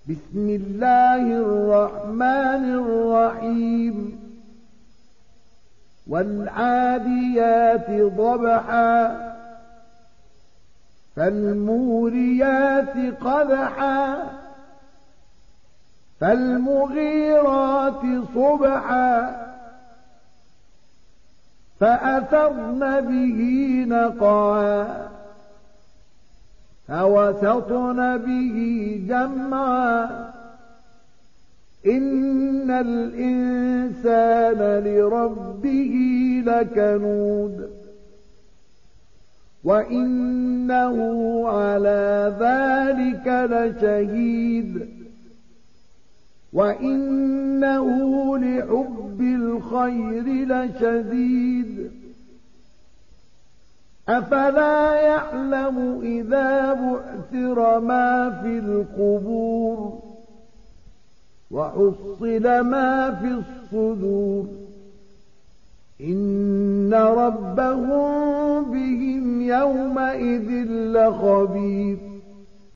بسم الله الرحمن الرحيم والعاديات ضبحا فالموريات قدحا فالمغيرات صبحا فأثرن به نقعا فوسطن به جمعا إن الإنسان لربه لكنود وإنه على ذلك لشهيد وإنه لحب الخير لشديد أفلا يعلم إذا بعثر ما في القبور وحصل ما في الصدور إن ربهم بهم يومئذ لخبير